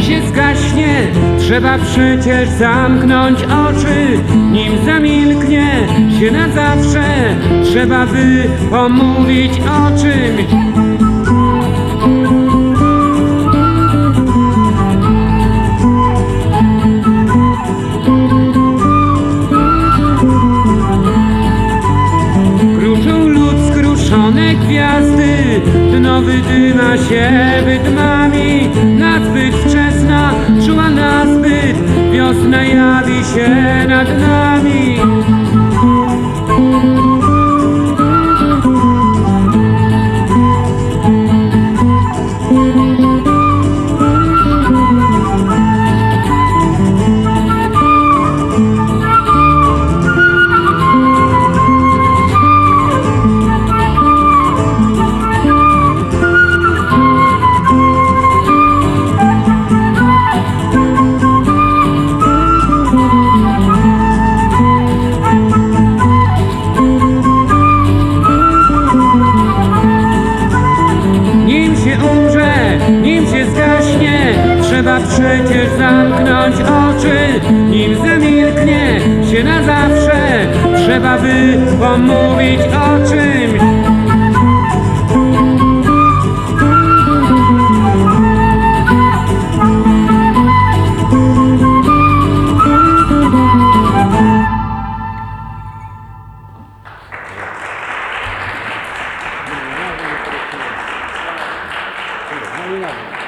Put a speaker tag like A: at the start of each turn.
A: się zgaśnie, trzeba przecież zamknąć oczy. Nim zamilknie się na zawsze, trzeba by pomówić o czymś. Kruszą lud skruszone gwiazdy, dno wydyma się wydmami. Nazbyt wczesna, czuła nazbyt, wiosna jawi się nad nami. Nim się zgaśnie, trzeba przecież zamknąć oczy. Nim zamilknie się na zawsze, trzeba by pomówić o czymś.
B: No i nawet.